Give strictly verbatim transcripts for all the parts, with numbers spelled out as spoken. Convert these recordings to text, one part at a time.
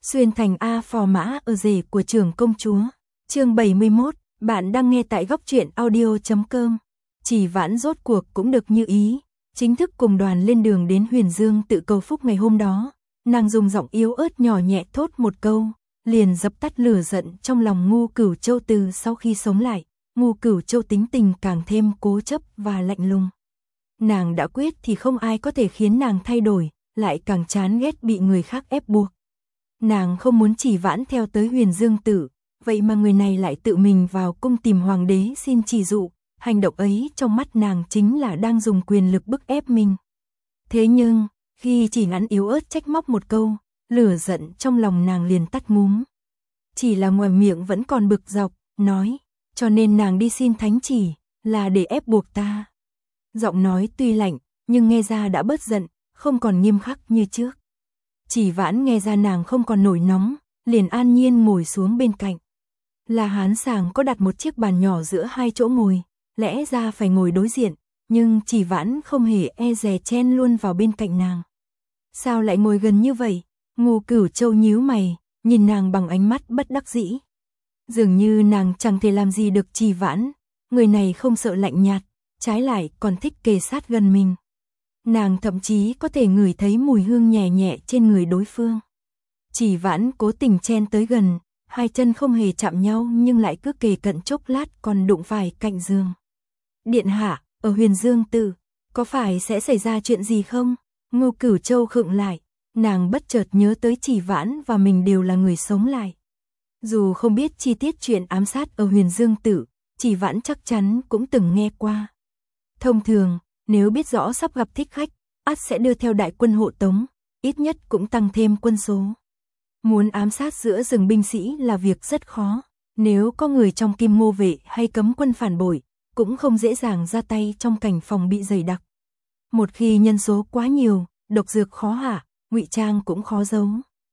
Xuyên thành A phò mã ở rể của trưởng công chúa. Chương bảy mươi mốt, bạn đang nghe tại góc truyện audio chấm com. Chỉ Vãn rốt cuộc cũng được như ý, chính thức cùng đoàn lên đường đến Huyền Dương tự cầu phúc ngày hôm đó. Nàng dùng giọng yếu ớt nhỏ nhẹ thốt một câu, liền dập tắt lửa giận trong lòng Ngu Cửu Châu. Từ sau khi sống lại, Ngu Cửu Châu tính tình càng thêm cố chấp và lạnh lùng. Nàng đã quyết thì không ai có thể khiến nàng thay đổi, lại càng chán ghét bị người khác ép buộc. Nàng không muốn Chỉ Vãn theo tới Huyền Dương tự, vậy mà người này lại tự mình vào cung tìm hoàng đế xin chỉ dụ, hành động ấy trong mắt nàng chính là đang dùng quyền lực bức ép mình. Thế nhưng, khi Chỉ Vãn yếu ớt trách móc một câu, lửa giận trong lòng nàng liền tắt ngúm. Chỉ là ngoài miệng vẫn còn bực dọc, nói, cho nên nàng đi xin thánh chỉ, là để ép buộc ta. Giọng nói tuy lạnh, nhưng nghe ra đã bớt giận, không còn nghiêm khắc như trước. Chỉ Vãn nghe ra nàng không còn nổi nóng, liền an nhiên ngồi xuống bên cạnh. La Hán Sàng có đặt một chiếc bàn nhỏ giữa hai chỗ ngồi, lẽ ra phải ngồi đối diện, nhưng Chỉ Vãn không hề e dè chen luôn vào bên cạnh nàng. Sao lại ngồi gần như vậy? Ngu Cửu Châu nhíu mày, nhìn nàng bằng ánh mắt bất đắc dĩ. Dường như nàng chẳng thể làm gì được Chỉ Vãn, người này không sợ lạnh nhạt, trái lại còn thích kề sát gần mình. Nàng thậm chí có thể ngửi thấy mùi hương nhẹ nhẹ trên người đối phương. Chỉ Vãn cố tình chen tới gần, hai chân không hề chạm nhau nhưng lại cứ kề cận chốc lát còn đụng phải cạnh giường. Điện hạ, ở Huyền Dương tự, có phải sẽ xảy ra chuyện gì không? Ngu Cửu Châu khựng lại, nàng bất chợt nhớ tới Chỉ Vãn và mình đều là người sống lại. Dù không biết chi tiết chuyện ám sát ở Huyền Dương tự, Chỉ Vãn chắc chắn cũng từng nghe qua. Thông thường, nếu biết rõ sắp gặp thích khách, ắt sẽ đưa theo đại quân hộ tống, ít nhất cũng tăng thêm quân số. Muốn ám sát giữa rừng binh sĩ là việc rất khó, nếu có người trong Kim Ngô vệ hay cấm quân phản bội, cũng không dễ dàng ra tay trong cảnh phòng bị dày đặc. Một khi nhân số quá nhiều, độc dược khó hạ, ngụy trang cũng khó giấu.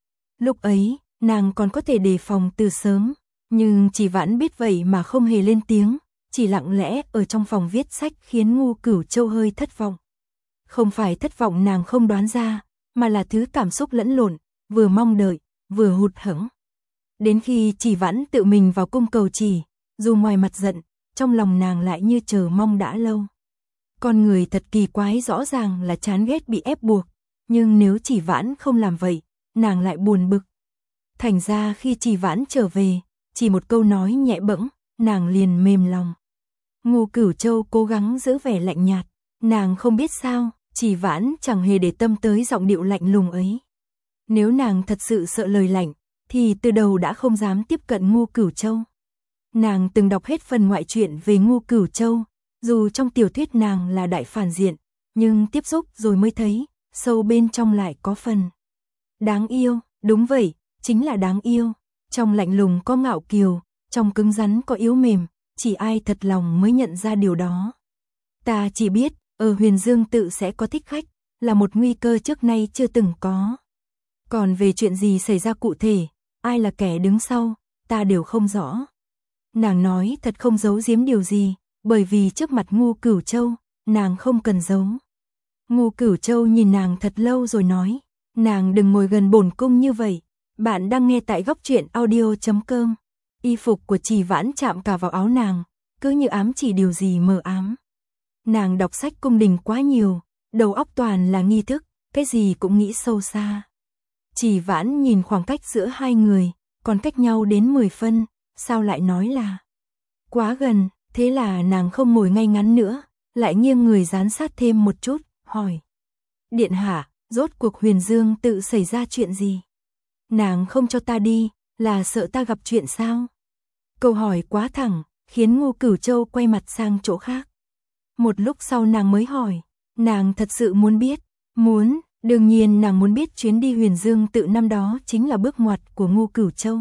Lúc ấy, nàng còn có thể đề phòng từ sớm, nhưng Chỉ Vãn biết vậy mà không hề lên tiếng, chỉ lặng lẽ ở trong phòng viết sách khiến Ngu Cửu Châu hơi thất vọng. Không phải thất vọng nàng không đoán ra, mà là thứ cảm xúc lẫn lộn, vừa mong đợi, vừa hụt hẫng. Đến khi Chỉ Vãn tự mình vào cung cầu chỉ, dù ngoài mặt giận, trong lòng nàng lại như chờ mong đã lâu. Con người thật kỳ quái, rõ ràng là chán ghét bị ép buộc, nhưng nếu Chỉ Vãn không làm vậy, nàng lại buồn bực. Thành ra khi Chỉ Vãn trở về, chỉ một câu nói nhẹ bẫng, nàng liền mềm lòng. Ngu Cửu Châu cố gắng giữ vẻ lạnh nhạt, nàng không biết sao, Chỉ Vãn chẳng hề để tâm tới giọng điệu lạnh lùng ấy. Nếu nàng thật sự sợ lời lạnh, thì từ đầu đã không dám tiếp cận Ngu Cửu Châu. Nàng từng đọc hết phần ngoại truyện về Ngu Cửu Châu, dù trong tiểu thuyết nàng là đại phản diện, nhưng tiếp xúc rồi mới thấy, sâu bên trong lại có phần đáng yêu, đúng vậy, chính là đáng yêu. Trong lạnh lùng có ngạo kiều, trong cứng rắn có yếu mềm, chỉ ai thật lòng mới nhận ra điều đó. Ta chỉ biết, ở Huyền Dương tự sẽ có thích khách, là một nguy cơ trước nay chưa từng có. Còn về chuyện gì xảy ra cụ thể, ai là kẻ đứng sau, ta đều không rõ. Nàng nói thật không giấu giếm điều gì, bởi vì trước mặt Ngu Cửu Châu, nàng không cần giấu. Ngu Cửu Châu nhìn nàng thật lâu rồi nói, nàng đừng ngồi gần bổn cung như vậy. Bạn đang nghe tại góc truyện audio chấm com. Y phục của Chỉ Vãn chạm cả vào áo nàng, cứ như ám chỉ điều gì mờ ám. Nàng đọc sách cung đình quá nhiều, đầu óc toàn là nghi thức, cái gì cũng nghĩ sâu xa. Chỉ Vãn nhìn khoảng cách giữa hai người, còn cách nhau đến mười phân, sao lại nói là quá gần, thế là nàng không ngồi ngay ngắn nữa, lại nghiêng người dán sát thêm một chút, hỏi. Điện hạ, rốt cuộc Huyền Dương tự xảy ra chuyện gì? Nàng không cho ta đi, là sợ ta gặp chuyện sao? Câu hỏi quá thẳng, khiến Ngu Cửu Châu quay mặt sang chỗ khác. Một lúc sau nàng mới hỏi, nàng thật sự muốn biết, muốn, đương nhiên nàng muốn biết chuyến đi Huyền Dương tự năm đó chính là bước ngoặt của Ngu Cửu Châu.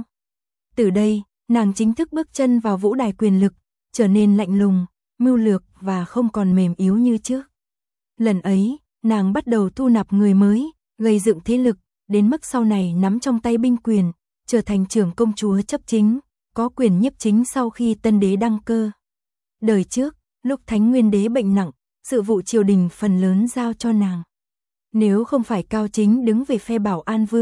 Từ đây, nàng chính thức bước chân vào vũ đài quyền lực, trở nên lạnh lùng, mưu lược và không còn mềm yếu như trước. Lần ấy, nàng bắt đầu thu nạp người mới, gây dựng thế lực, đến mức sau này nắm trong tay binh quyền, trở thành trưởng công chúa chấp chính, có quyền nhiếp chính sau khi tân đế đăng cơ. Đời trước, lúc Thánh Nguyên đế bệnh nặng, sự vụ triều đình phần lớn giao cho nàng. Nếu không phải Cao Chính đứng về phe Bảo An Vương,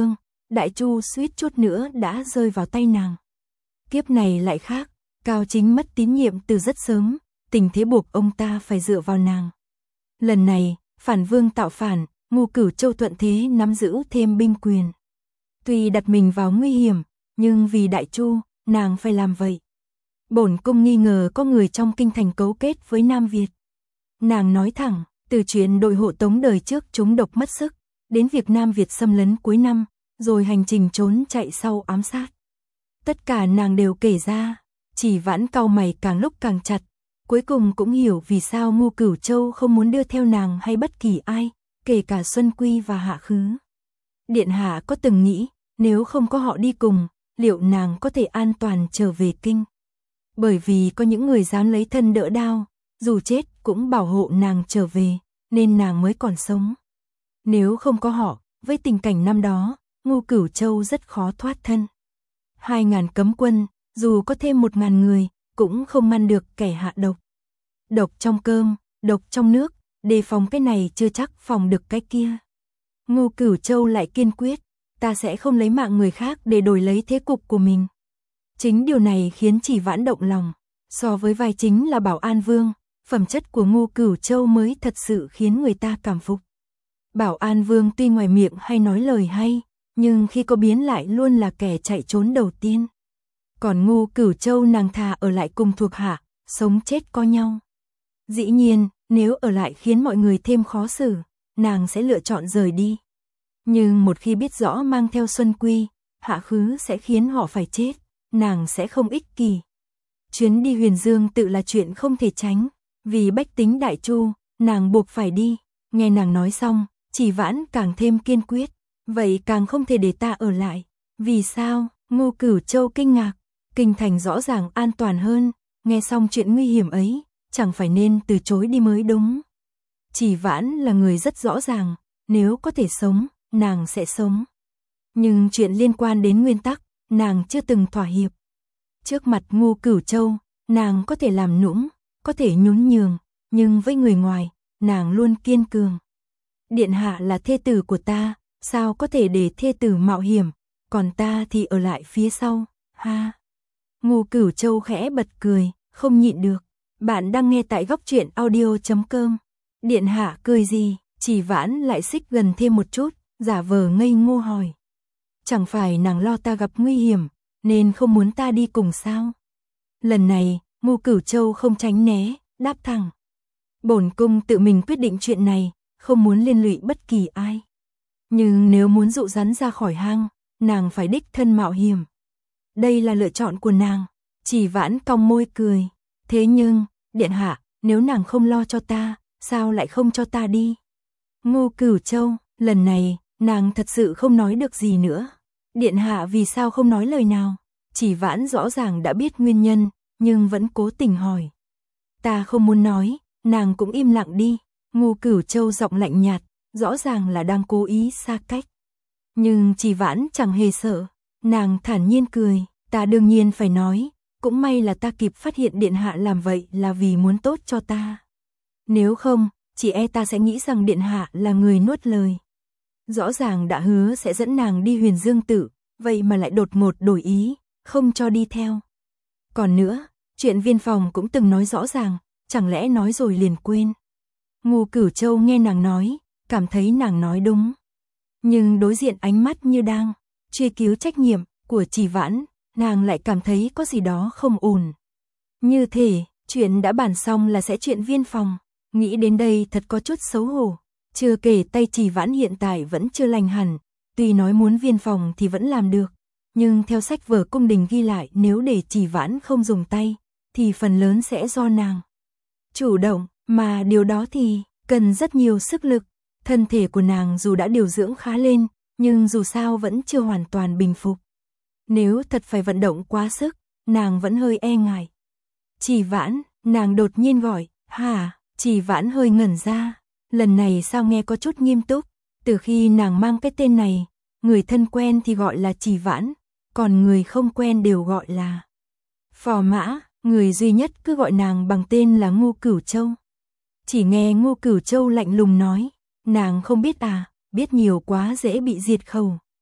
Đại Chu suýt chút nữa đã rơi vào tay nàng. Kiếp này lại khác, Cao Chính mất tín nhiệm từ rất sớm, tình thế buộc ông ta phải dựa vào nàng. Lần này, phản vương tạo phản, Ngô Cửu Châu thuận thế nắm giữ thêm binh quyền. Tuy đặt mình vào nguy hiểm, nhưng vì Đại Chu, nàng phải làm vậy. Bổn cung nghi ngờ có người trong kinh thành cấu kết với Nam Việt. Nàng nói thẳng, từ chuyện đội hộ tống đời trước chúng độc mất sức, đến việc Nam Việt xâm lấn cuối năm, rồi hành trình trốn chạy sau ám sát. Tất cả nàng đều kể ra, Chỉ Vãn cau mày càng lúc càng chặt, cuối cùng cũng hiểu vì sao Ngô Cửu Châu không muốn đưa theo nàng hay bất kỳ ai, kể cả Xuân Quy và Hạ Khứ. Điện hạ có từng nghĩ, nếu không có họ đi cùng, liệu nàng có thể an toàn trở về kinh? Bởi vì có những người dám lấy thân đỡ đao, dù chết cũng bảo hộ nàng trở về, nên nàng mới còn sống. Nếu không có họ, với tình cảnh năm đó, Ngô Cửu Châu rất khó thoát thân. Hai ngàn cấm quân, dù có thêm một ngàn người, cũng không ngăn được kẻ hạ độc. Độc trong cơm, độc trong nước, đề phòng cái này chưa chắc phòng được cái kia. Ngô Cửu Châu lại kiên quyết, ta sẽ không lấy mạng người khác để đổi lấy thế cục của mình. Chính điều này khiến Chỉ Vãn động lòng, so với vai chính là Bảo An Vương, phẩm chất của Ngô Cửu Châu mới thật sự khiến người ta cảm phục. Bảo An Vương tuy ngoài miệng hay nói lời hay, nhưng khi có biến lại luôn là kẻ chạy trốn đầu tiên. Còn Ngô Cửu Châu nàng thà ở lại cùng thuộc hạ, sống chết có nhau. Dĩ nhiên, nếu ở lại khiến mọi người thêm khó xử, nàng sẽ lựa chọn rời đi. Nhưng một khi biết rõ mang theo Xuân Quy, Hạ Khứ sẽ khiến họ phải chết, nàng sẽ không ích kỷ. Chuyến đi Huyền Dương tự là chuyện không thể tránh, vì bách tính Đại Chu, nàng buộc phải đi. Nghe nàng nói xong, Chỉ Vãn càng thêm kiên quyết, vậy càng không thể để ta ở lại. Vì sao? Ngô Cửu Châu kinh ngạc, kinh thành rõ ràng an toàn hơn, nghe xong chuyện nguy hiểm ấy, chẳng phải nên từ chối đi mới đúng. Chỉ Vãn là người rất rõ ràng, nếu có thể sống, nàng sẽ sống. Nhưng chuyện liên quan đến nguyên tắc, nàng chưa từng thỏa hiệp. Trước mặt Ngô Cửu Châu, nàng có thể làm nũng, có thể nhún nhường, nhưng với người ngoài, nàng luôn kiên cường. Điện hạ là thê tử của ta, sao có thể để thê tử mạo hiểm, còn ta thì ở lại phía sau, ha. Ngô Cửu Châu khẽ bật cười, không nhịn được. Bạn đang nghe tại góc truyện audio chấm com. Điện hạ cười gì? Chỉ Vãn lại xích gần thêm một chút, giả vờ ngây ngô hỏi. Chẳng phải nàng lo ta gặp nguy hiểm, nên không muốn ta đi cùng sao? Lần này, Ngô Cửu Châu không tránh né, đáp thẳng. Bổn cung tự mình quyết định chuyện này, không muốn liên lụy bất kỳ ai. Nhưng nếu muốn dụ rắn ra khỏi hang, nàng phải đích thân mạo hiểm. Đây là lựa chọn của nàng. Chỉ Vãn cong môi cười. Thế nhưng, điện hạ, nếu nàng không lo cho ta, sao lại không cho ta đi? Ngô Cửu Châu, lần này, nàng thật sự không nói được gì nữa. Điện hạ vì sao không nói lời nào? Chỉ Vãn rõ ràng đã biết nguyên nhân, nhưng vẫn cố tình hỏi. Ta không muốn nói, nàng cũng im lặng đi. Ngô Cửu Châu giọng lạnh nhạt, rõ ràng là đang cố ý xa cách. Nhưng Chỉ Vãn chẳng hề sợ, nàng thản nhiên cười, ta đương nhiên phải nói, cũng may là ta kịp phát hiện điện hạ làm vậy là vì muốn tốt cho ta. Nếu không, chỉ e ta sẽ nghĩ rằng điện hạ là người nuốt lời. Rõ ràng đã hứa sẽ dẫn nàng đi Huyền Dương Tự, vậy mà lại đột ngột đổi ý, không cho đi theo. Còn nữa, chuyện viên phòng cũng từng nói rõ ràng, chẳng lẽ nói rồi liền quên. Ngô Cửu Châu nghe nàng nói, cảm thấy nàng nói đúng. Nhưng đối diện ánh mắt như đang truy cứu trách nhiệm của Chỉ Vãn, nàng lại cảm thấy có gì đó không ổn. Như thể, chuyện đã bàn xong là sẽ chuyện viên phòng. Nghĩ đến đây thật có chút xấu hổ. Chưa kể tay Chỉ Vãn hiện tại vẫn chưa lành hẳn. Tuy nói muốn viên phòng thì vẫn làm được. Nhưng theo sách vở cung đình ghi lại, nếu để Chỉ Vãn không dùng tay, thì phần lớn sẽ do nàng chủ động. Mà điều đó thì cần rất nhiều sức lực. Thân thể của nàng dù đã điều dưỡng khá lên, nhưng dù sao vẫn chưa hoàn toàn bình phục. Nếu thật phải vận động quá sức, nàng vẫn hơi e ngại. Chỉ Vãn, nàng đột nhiên gọi, hả? Chỉ Vãn hơi ngẩn ra, lần này sao nghe có chút nghiêm túc. Từ khi nàng mang cái tên này, người thân quen thì gọi là Chỉ Vãn, còn người không quen đều gọi là Phò Mã, người duy nhất cứ gọi nàng bằng tên là Ngô Cửu Châu. Chỉ nghe Ngô Cửu Châu lạnh lùng nói, nàng không biết à, biết nhiều quá dễ bị diệt khẩu.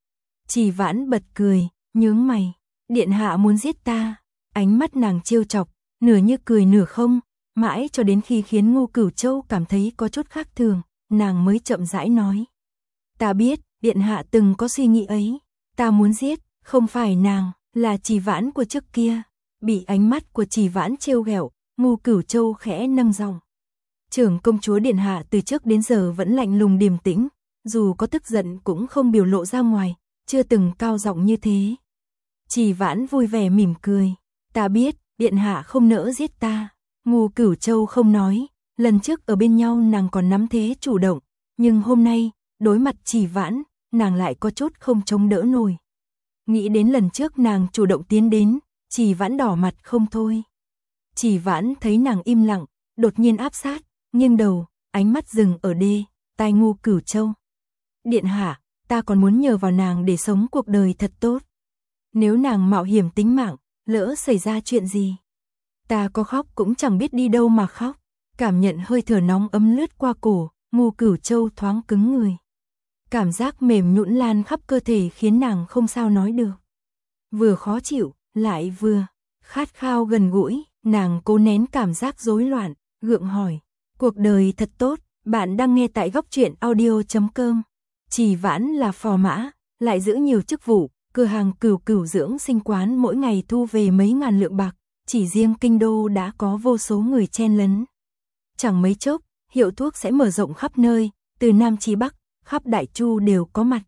Chỉ Vãn bật cười, nhướng mày, điện hạ muốn giết ta, ánh mắt nàng trêu chọc, nửa như cười nửa không, mãi cho đến khi khiến Ngô Cửu Châu cảm thấy có chút khác thường, nàng mới chậm rãi nói. Ta biết, điện hạ từng có suy nghĩ ấy, ta muốn giết, không phải nàng, là Chỉ Vãn của trước kia. Bị ánh mắt của Chỉ Vãn trêu ghẹo, Ngô Cửu Châu khẽ nâng giọng. Trưởng công chúa điện hạ từ trước đến giờ vẫn lạnh lùng điềm tĩnh, dù có tức giận cũng không biểu lộ ra ngoài, chưa từng cao giọng như thế. Chỉ Vãn vui vẻ mỉm cười, ta biết, điện hạ không nỡ giết ta. Ngô Cửu Châu không nói, lần trước ở bên nhau nàng còn nắm thế chủ động, nhưng hôm nay, đối mặt Chỉ Vãn, nàng lại có chút không chống đỡ nổi. Nghĩ đến lần trước nàng chủ động tiến đến, Chỉ Vãn đỏ mặt không thôi. Chỉ Vãn thấy nàng im lặng, đột nhiên áp sát, nghiêng đầu, ánh mắt dừng ở đê, tai Ngô Cửu Châu. Điện hạ, ta còn muốn nhờ vào nàng để sống cuộc đời thật tốt. Nếu nàng mạo hiểm tính mạng, lỡ xảy ra chuyện gì, ta có khóc cũng chẳng biết đi đâu mà khóc. Cảm nhận hơi thở nóng ấm lướt qua cổ, Ngô Cửu Châu thoáng cứng người. Cảm giác mềm nhũn lan khắp cơ thể khiến nàng không sao nói được. Vừa khó chịu, lại vừa khát khao gần gũi, nàng cố nén cảm giác rối loạn, gượng hỏi. Cuộc đời thật tốt, bạn đang nghe tại góc truyện audio chấm com. Chỉ Vãn là phò mã, lại giữ nhiều chức vụ, cửa hàng Cửu Cửu dưỡng sinh quán mỗi ngày thu về mấy ngàn lượng bạc, chỉ riêng kinh đô đã có vô số người chen lấn. Chẳng mấy chốc, hiệu thuốc sẽ mở rộng khắp nơi, từ Nam chí Bắc, khắp Đại Chu đều có mặt.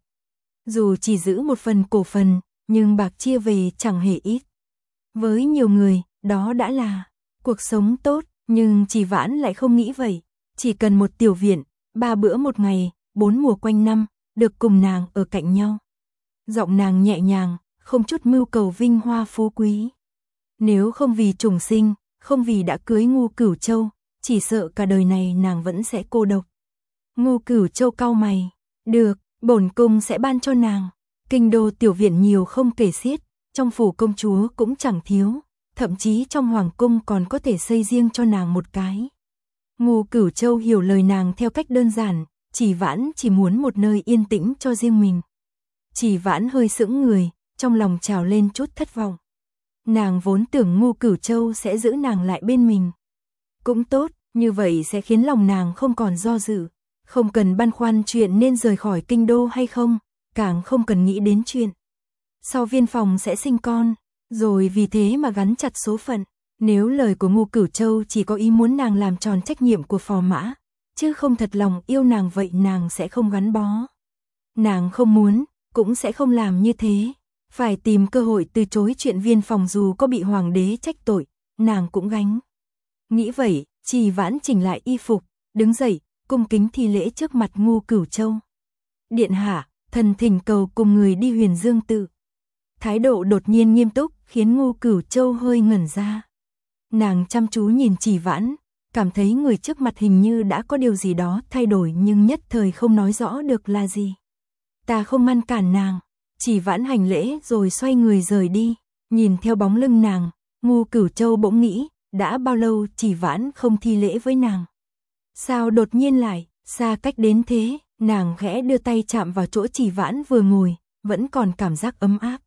Dù chỉ giữ một phần cổ phần, nhưng bạc chia về chẳng hề ít. Với nhiều người, đó đã là cuộc sống tốt, nhưng Chỉ Vãn lại không nghĩ vậy. Chỉ cần một tiểu viện, ba bữa một ngày, bốn mùa quanh năm, được cùng nàng ở cạnh nhau. Giọng nàng nhẹ nhàng, không chút mưu cầu vinh hoa phú quý. Nếu không vì trùng sinh, không vì đã cưới Ngô Cửu Châu, chỉ sợ cả đời này nàng vẫn sẽ cô độc. Ngô Cửu Châu cau mày, được, bổn cung sẽ ban cho nàng. Kinh đô tiểu viện nhiều không kể xiết, trong phủ công chúa cũng chẳng thiếu, thậm chí trong hoàng cung còn có thể xây riêng cho nàng một cái. Ngô Cửu Châu hiểu lời nàng theo cách đơn giản, Chỉ Vãn chỉ muốn một nơi yên tĩnh cho riêng mình. Chỉ Vãn hơi sững người, trong lòng trào lên chút thất vọng. Nàng vốn tưởng Ngô Cửu Châu sẽ giữ nàng lại bên mình. Cũng tốt, như vậy sẽ khiến lòng nàng không còn do dự, không cần băn khoăn chuyện nên rời khỏi kinh đô hay không, càng không cần nghĩ đến chuyện sau viên phòng sẽ sinh con, rồi vì thế mà gắn chặt số phận. Nếu lời của Ngô Cửu Châu chỉ có ý muốn nàng làm tròn trách nhiệm của phò mã, chứ không thật lòng yêu nàng, vậy nàng sẽ không gắn bó. Nàng không muốn, cũng sẽ không làm như thế. Phải tìm cơ hội từ chối chuyện viên phòng, dù có bị hoàng đế trách tội, nàng cũng gánh. Nghĩ vậy, Chỉ Vãn chỉnh lại y phục, đứng dậy, cung kính thi lễ trước mặt Ngô Cửu Châu. Điện hạ, thần thỉnh cầu cùng người đi Huyền Dương Tự. Thái độ đột nhiên nghiêm túc khiến Ngô Cửu Châu hơi ngẩn ra. Nàng chăm chú nhìn Chỉ Vãn, cảm thấy người trước mặt hình như đã có điều gì đó thay đổi, nhưng nhất thời không nói rõ được là gì. Ta không ngăn cản nàng. Chỉ Vãn hành lễ rồi xoay người rời đi. Nhìn theo bóng lưng nàng, Ngô Cửu Châu bỗng nghĩ, đã bao lâu Chỉ Vãn không thi lễ với nàng. Sao đột nhiên lại xa cách đến thế? Nàng khẽ đưa tay chạm vào chỗ Chỉ Vãn vừa ngồi, vẫn còn cảm giác ấm áp.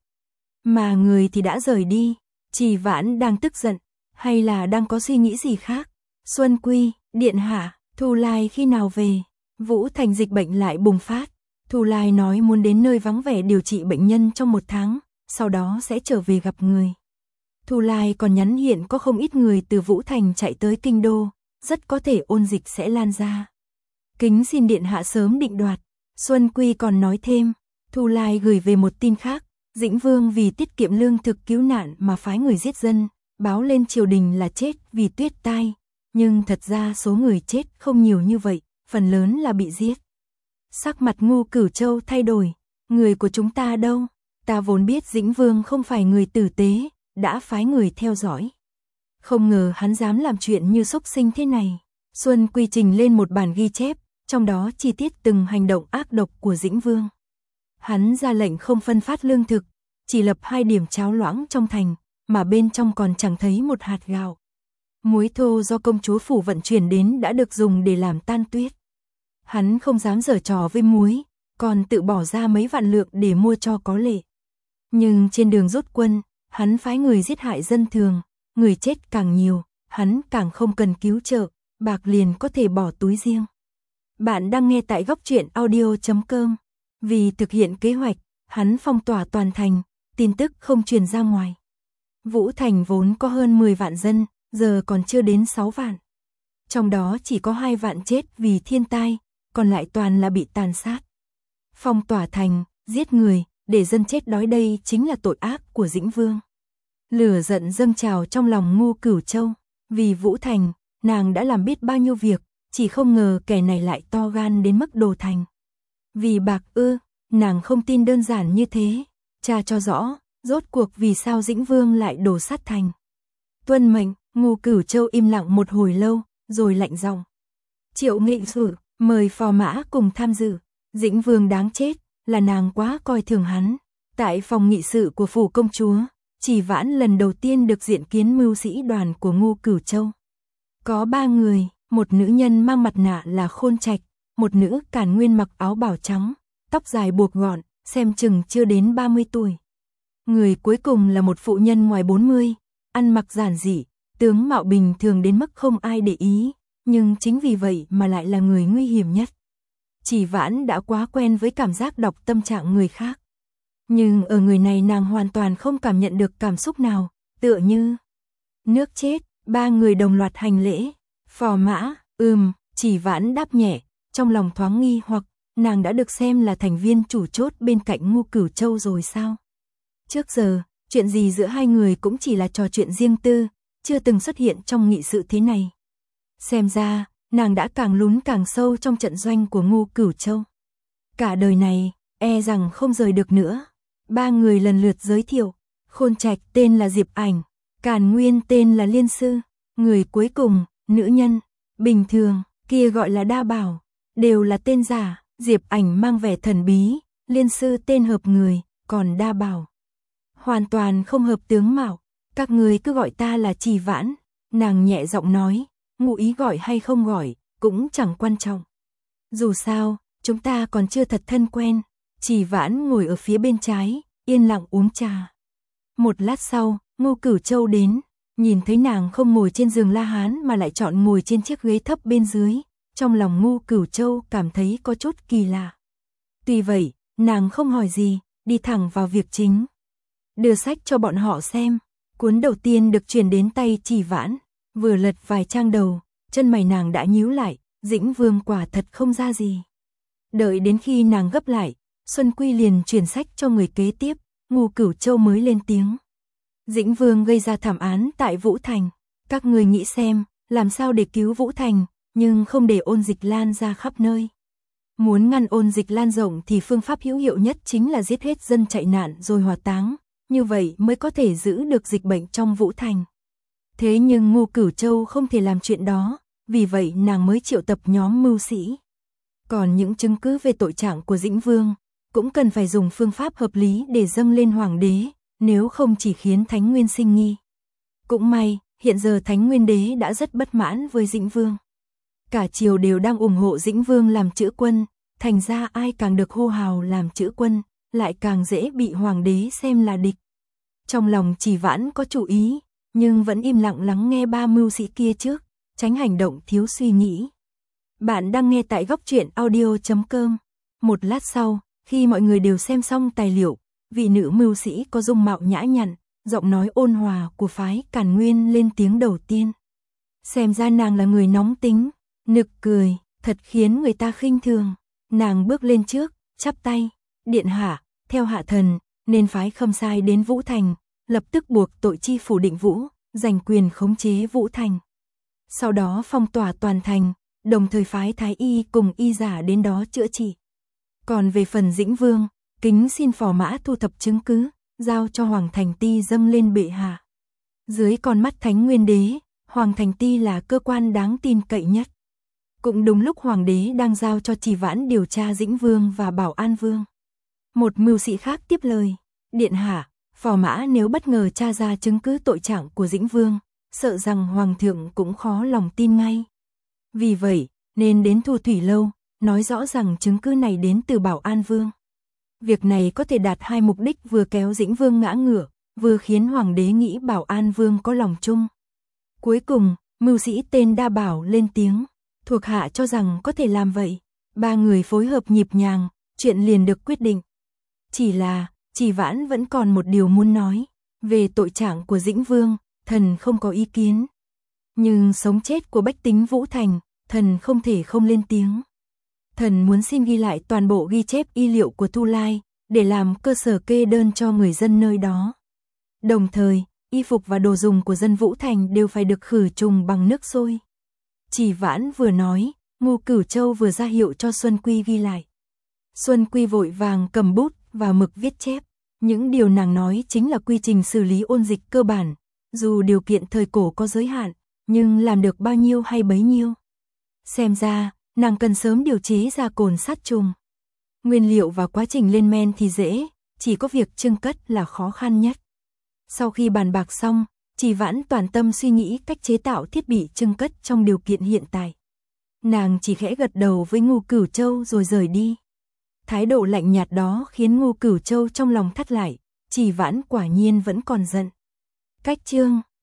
Mà người thì đã rời đi. Chỉ Vãn đang tức giận, hay là đang có suy nghĩ gì khác? Xuân Quy, điện hạ, Thu Lai khi nào về? Vũ Thành dịch bệnh lại bùng phát. Thu Lai nói muốn đến nơi vắng vẻ điều trị bệnh nhân trong một tháng, sau đó sẽ trở về gặp người. Thu Lai còn nhắn hiện có không ít người từ Vũ Thành chạy tới kinh đô, rất có thể ôn dịch sẽ lan ra. Kính xin điện hạ sớm định đoạt. Xuân Quy còn nói thêm, Thu Lai gửi về một tin khác, Dĩnh Vương vì tiết kiệm lương thực cứu nạn mà phái người giết dân, báo lên triều đình là chết vì tuyết tai, nhưng thật ra số người chết không nhiều như vậy, phần lớn là bị giết. Sắc mặt Ngô Cửu Châu thay đổi, người của chúng ta đâu? Ta vốn biết Dĩnh Vương không phải người tử tế, đã phái người theo dõi. Không ngờ hắn dám làm chuyện như xúc sinh thế này. Xuân Quy trình lên một bản ghi chép, trong đó chi tiết từng hành động ác độc của Dĩnh Vương. Hắn ra lệnh không phân phát lương thực, chỉ lập hai điểm cháo loãng trong thành, mà bên trong còn chẳng thấy một hạt gạo. Muối thô do công chúa phủ vận chuyển đến đã được dùng để làm tan tuyết. Hắn không dám giở trò với muối, còn tự bỏ ra mấy vạn lượng để mua cho có lệ. Nhưng trên đường rút quân, hắn phái người giết hại dân thường, người chết càng nhiều, hắn càng không cần cứu trợ, bạc liền có thể bỏ túi riêng. Bạn đang nghe tại góc truyện audio chấm com. Vì thực hiện kế hoạch, hắn phong tỏa toàn thành, tin tức không truyền ra ngoài. Vũ Thành vốn có hơn mười vạn dân, giờ còn chưa đến sáu vạn. Trong đó chỉ có hai vạn chết vì thiên tai, còn lại toàn là bị tàn sát. Phong tỏa thành, giết người, để dân chết đói đây chính là tội ác của Dĩnh Vương. Lửa giận dâng trào trong lòng Ngô Cửu Châu, vì Vũ Thành, nàng đã làm biết bao nhiêu việc, chỉ không ngờ kẻ này lại to gan đến mức đổ thành. Vì bạc ư, nàng không tin đơn giản như thế, tra cho rõ, rốt cuộc vì sao Dĩnh Vương lại đổ sát thành. Tuân mệnh, Ngô Cửu Châu im lặng một hồi lâu, rồi lạnh giọng. Triệu Nghị Sử, mời phò mã cùng tham dự. Dĩnh Vương đáng chết, là nàng quá coi thường hắn. Tại phòng nghị sự của phủ công chúa, Chỉ Vãn lần đầu tiên được diện kiến mưu sĩ đoàn của Ngô Cửu Châu. Có ba người, một nữ nhân mang mặt nạ là Khôn Trạch, một nữ Càn Nguyên mặc áo bào trắng, tóc dài buộc gọn, xem chừng chưa đến ba mươi tuổi. Người cuối cùng là một phụ nhân ngoài bốn mươi, ăn mặc giản dị, tướng mạo bình thường đến mức không ai để ý, nhưng chính vì vậy mà lại là người nguy hiểm nhất. Chỉ Vãn đã quá quen với cảm giác đọc tâm trạng người khác. Nhưng ở người này nàng hoàn toàn không cảm nhận được cảm xúc nào, tựa như nước chết. Ba người đồng loạt hành lễ. Phò mã, ừm, Chỉ Vãn đáp nhẹ, trong lòng thoáng nghi hoặc, nàng đã được xem là thành viên chủ chốt bên cạnh Ngô Cửu Châu rồi sao? Trước giờ, chuyện gì giữa hai người cũng chỉ là trò chuyện riêng tư, chưa từng xuất hiện trong nghị sự thế này. Xem ra, nàng đã càng lún càng sâu trong trận doanh của Ngô Cửu Châu. Cả đời này, e rằng không rời được nữa. Ba người lần lượt giới thiệu, Khôn Trạch tên là Diệp Ảnh, Càn Nguyên tên là Liên Sư, người cuối cùng, nữ nhân, bình thường, kia gọi là Đa Bảo, đều là tên giả. Diệp Ảnh mang vẻ thần bí, Liên Sư tên hợp người, còn Đa Bảo hoàn toàn không hợp tướng mạo. Các người cứ gọi ta là Chỉ Vãn. Nàng nhẹ giọng nói, ngụ ý gọi hay không gọi, cũng chẳng quan trọng. Dù sao, chúng ta còn chưa thật thân quen. Chỉ Vãn ngồi ở phía bên trái, yên lặng uống trà. Một lát sau, Ngô Cửu Châu đến, nhìn thấy nàng không ngồi trên giường La Hán mà lại chọn ngồi trên chiếc ghế thấp bên dưới. Trong lòng Ngô Cửu Châu cảm thấy có chút kỳ lạ. Tuy vậy, nàng không hỏi gì, đi thẳng vào việc chính. Đưa sách cho bọn họ xem. Cuốn đầu tiên được truyền đến tay Chỉ Vãn, vừa lật vài trang đầu, chân mày nàng đã nhíu lại, Dĩnh Vương quả thật không ra gì. Đợi đến khi nàng gấp lại, Xuân Quy liền truyền sách cho người kế tiếp, Ngô Cửu Châu mới lên tiếng. Dĩnh Vương gây ra thảm án tại Vũ Thành, các người nghĩ xem, làm sao để cứu Vũ Thành, nhưng không để ôn dịch lan ra khắp nơi. Muốn ngăn ôn dịch lan rộng thì phương pháp hữu hiệu nhất chính là giết hết dân chạy nạn rồi hỏa táng, như vậy mới có thể giữ được dịch bệnh trong Vũ Thành. Thế nhưng Ngô Cửu Châu không thể làm chuyện đó, vì vậy nàng mới triệu tập nhóm mưu sĩ. Còn những chứng cứ về tội trạng của Dĩnh Vương, cũng cần phải dùng phương pháp hợp lý để dâng lên hoàng đế, nếu không chỉ khiến Thánh Nguyên sinh nghi. Cũng may, hiện giờ Thánh Nguyên đế đã rất bất mãn với Dĩnh Vương. Cả triều đều đang ủng hộ Dĩnh Vương làm chữ quân, thành ra ai càng được hô hào làm chữ quân, lại càng dễ bị hoàng đế xem là địch. Trong lòng Chỉ Vãn có chủ ý, nhưng vẫn im lặng lắng nghe ba mưu sĩ kia trước, tránh hành động thiếu suy nghĩ. Bạn đang nghe tại góc truyện audio chấm com. Một lát sau, khi mọi người đều xem xong tài liệu, vị nữ mưu sĩ có dung mạo nhã nhặn, giọng nói ôn hòa của phái Càn Nguyên lên tiếng đầu tiên. Xem ra nàng là người nóng tính, nực cười, thật khiến người ta khinh thường. Nàng bước lên trước, chắp tay, điện hạ, theo hạ thần, nên phái Khâm Sai đến Vũ Thành, lập tức buộc tội chi phủ Định Vũ, giành quyền khống chế Vũ Thành. Sau đó phong tỏa toàn thành, đồng thời phái Thái Y cùng y giả đến đó chữa trị. Còn về phần Dĩnh Vương, kính xin phò mã thu thập chứng cứ, giao cho Hoàng Thành Ti dâng lên bệ hạ. Dưới con mắt Thánh Nguyên đế, Hoàng Thành Ti là cơ quan đáng tin cậy nhất. Cũng đúng lúc Hoàng đế đang giao cho Chỉ Vãn điều tra Dĩnh Vương và Bảo An Vương. Một mưu sĩ khác tiếp lời, điện hạ, phò mã nếu bất ngờ tra ra chứng cứ tội trạng của Dĩnh Vương, sợ rằng Hoàng thượng cũng khó lòng tin ngay. Vì vậy, nên đến Thu Thủy Lâu, nói rõ rằng chứng cứ này đến từ Bảo An Vương. Việc này có thể đạt hai mục đích, vừa kéo Dĩnh Vương ngã ngửa, vừa khiến Hoàng đế nghĩ Bảo An Vương có lòng chung. Cuối cùng, mưu sĩ tên Đa Bảo lên tiếng, thuộc hạ cho rằng có thể làm vậy. Ba người phối hợp nhịp nhàng, chuyện liền được quyết định. Chỉ là, Chỉ Vãn vẫn còn một điều muốn nói, về tội trạng của Dĩnh Vương, thần không có ý kiến. Nhưng sống chết của bách tính Vũ Thành, thần không thể không lên tiếng. Thần muốn xin ghi lại toàn bộ ghi chép y liệu của Thu Lai, để làm cơ sở kê đơn cho người dân nơi đó. Đồng thời, y phục và đồ dùng của dân Vũ Thành đều phải được khử trùng bằng nước sôi. Chỉ Vãn vừa nói, Ngô Cửu Châu vừa ra hiệu cho Xuân Quy ghi lại. Xuân Quy vội vàng cầm bút và mực viết chép. Những điều nàng nói chính là quy trình xử lý ôn dịch cơ bản. Dù điều kiện thời cổ có giới hạn, nhưng làm được bao nhiêu hay bấy nhiêu. Xem ra, nàng cần sớm điều chế ra cồn sát trùng. Nguyên liệu và quá trình lên men thì dễ, chỉ có việc trưng cất là khó khăn nhất. Sau khi bàn bạc xong, Chỉ Vãn toàn tâm suy nghĩ cách chế tạo thiết bị trưng cất trong điều kiện hiện tại. Nàng chỉ khẽ gật đầu với Ngô Cửu Châu rồi rời đi. Thái độ lạnh nhạt đó khiến Ngô Cửu Châu trong lòng thắt lại, Chỉ Vãn quả nhiên vẫn còn giận. Cách chương